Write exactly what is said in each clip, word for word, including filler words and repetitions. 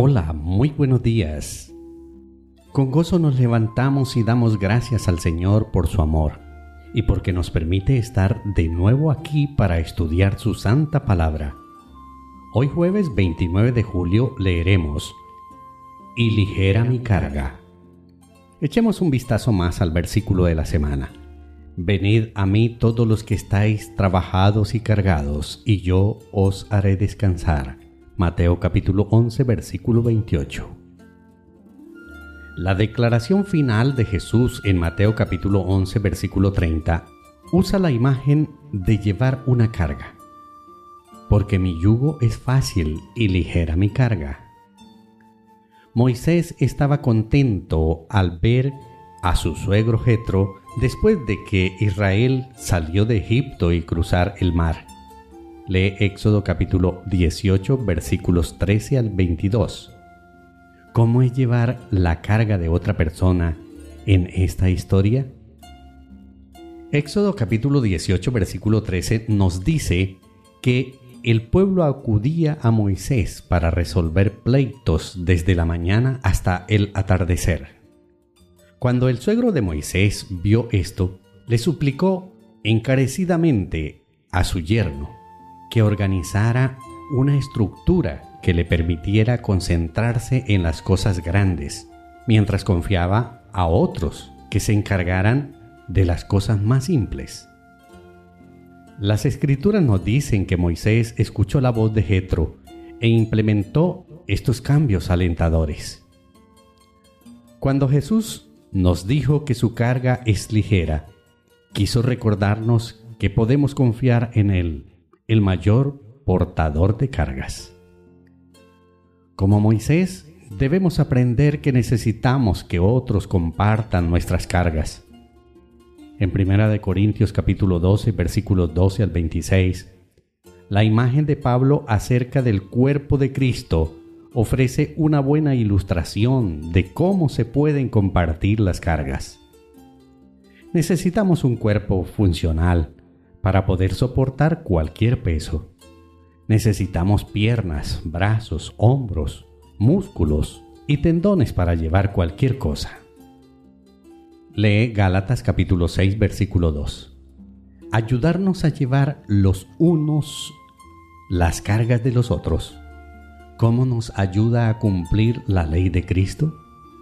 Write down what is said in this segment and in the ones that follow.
Hola, muy buenos días. Con gozo nos levantamos y damos gracias al Señor por su amor y porque nos permite estar de nuevo aquí para estudiar su santa palabra. Hoy jueves veintinueve de julio leeremos Y ligera mi carga. Echemos un vistazo más al versículo de la semana. Venid a mí todos los que estáis trabajados y cargados, y yo os haré descansar. Mateo capítulo once, versículo veintiocho. La declaración final de Jesús en Mateo capítulo once, versículo treinta, usa la imagen de llevar una carga. Porque mi yugo es fácil y ligera mi carga. Moisés estaba contento al ver a su suegro Jetro después de que Israel salió de Egipto y cruzar el mar. Lee Éxodo capítulo dieciocho, versículos trece al veintidós. ¿Cómo es llevar la carga de otra persona en esta historia? Éxodo capítulo dieciocho, versículo trece nos dice que el pueblo acudía a Moisés para resolver pleitos desde la mañana hasta el atardecer. Cuando el suegro de Moisés vio esto, le suplicó encarecidamente a su yerno que organizara una estructura que le permitiera concentrarse en las cosas grandes, mientras confiaba a otros que se encargaran de las cosas más simples. Las Escrituras nos dicen que Moisés escuchó la voz de Jetro e implementó estos cambios alentadores. Cuando Jesús nos dijo que su carga es ligera, quiso recordarnos que podemos confiar en Él, el mayor portador de cargas. Como Moisés, debemos aprender que necesitamos que otros compartan nuestras cargas. En Primera de Corintios capítulo doce, versículos doce al veintiséis, la imagen de Pablo acerca del cuerpo de Cristo ofrece una buena ilustración de cómo se pueden compartir las cargas. Necesitamos un cuerpo funcional para poder soportar cualquier peso. Necesitamos piernas, brazos, hombros, músculos y tendones para llevar cualquier cosa. Lee Gálatas capítulo seis, versículo dos. Ayudarnos a llevar los unos las cargas de los otros. ¿Cómo nos ayuda a cumplir la ley de Cristo?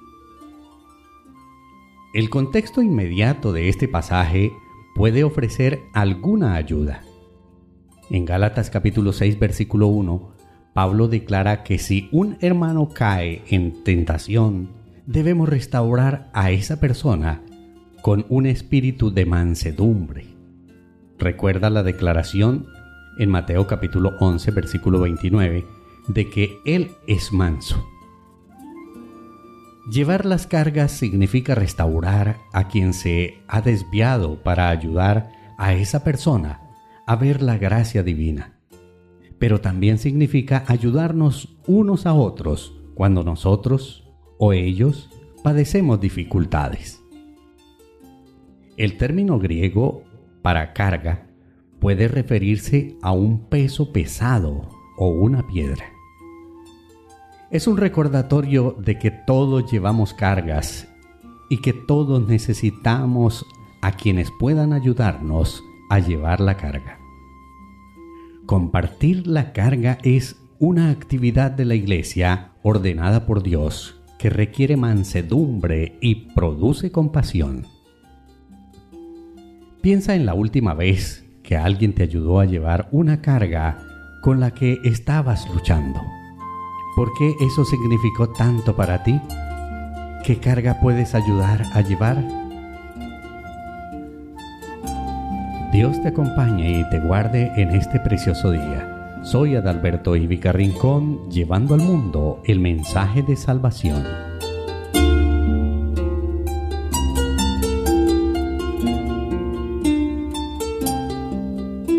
El contexto inmediato de este pasaje puede ofrecer alguna ayuda. En Gálatas capítulo seis, versículo uno, Pablo declara que si un hermano cae en tentación, debemos restaurar a esa persona con un espíritu de mansedumbre. Recuerda la declaración en Mateo capítulo once, versículo veintinueve, de que Él es manso. Llevar las cargas significa restaurar a quien se ha desviado para ayudar a esa persona a ver la gracia divina. Pero también significa ayudarnos unos a otros cuando nosotros o ellos padecemos dificultades. El término griego para carga puede referirse a un peso pesado o una piedra. Es un recordatorio de que todos llevamos cargas y que todos necesitamos a quienes puedan ayudarnos a llevar la carga. Compartir la carga es una actividad de la Iglesia ordenada por Dios que requiere mansedumbre y produce compasión. Piensa en la última vez que alguien te ayudó a llevar una carga con la que estabas luchando. ¿Por qué eso significó tanto para ti? ¿Qué carga puedes ayudar a llevar? Dios te acompañe y te guarde en este precioso día. Soy Adalberto Ivica Rincón, llevando al mundo el mensaje de salvación.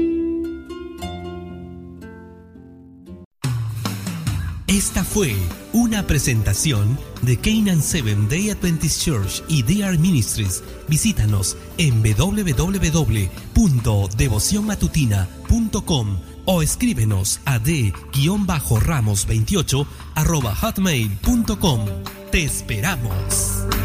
Esta fue Una presentación de Canaan Seventh Day Adventist Church y D R Ministries. Visítanos en doble u doble u doble u punto devoción matutina punto com o escríbenos a d ramos veintiocho arroba hotmail punto com. ¡Te esperamos!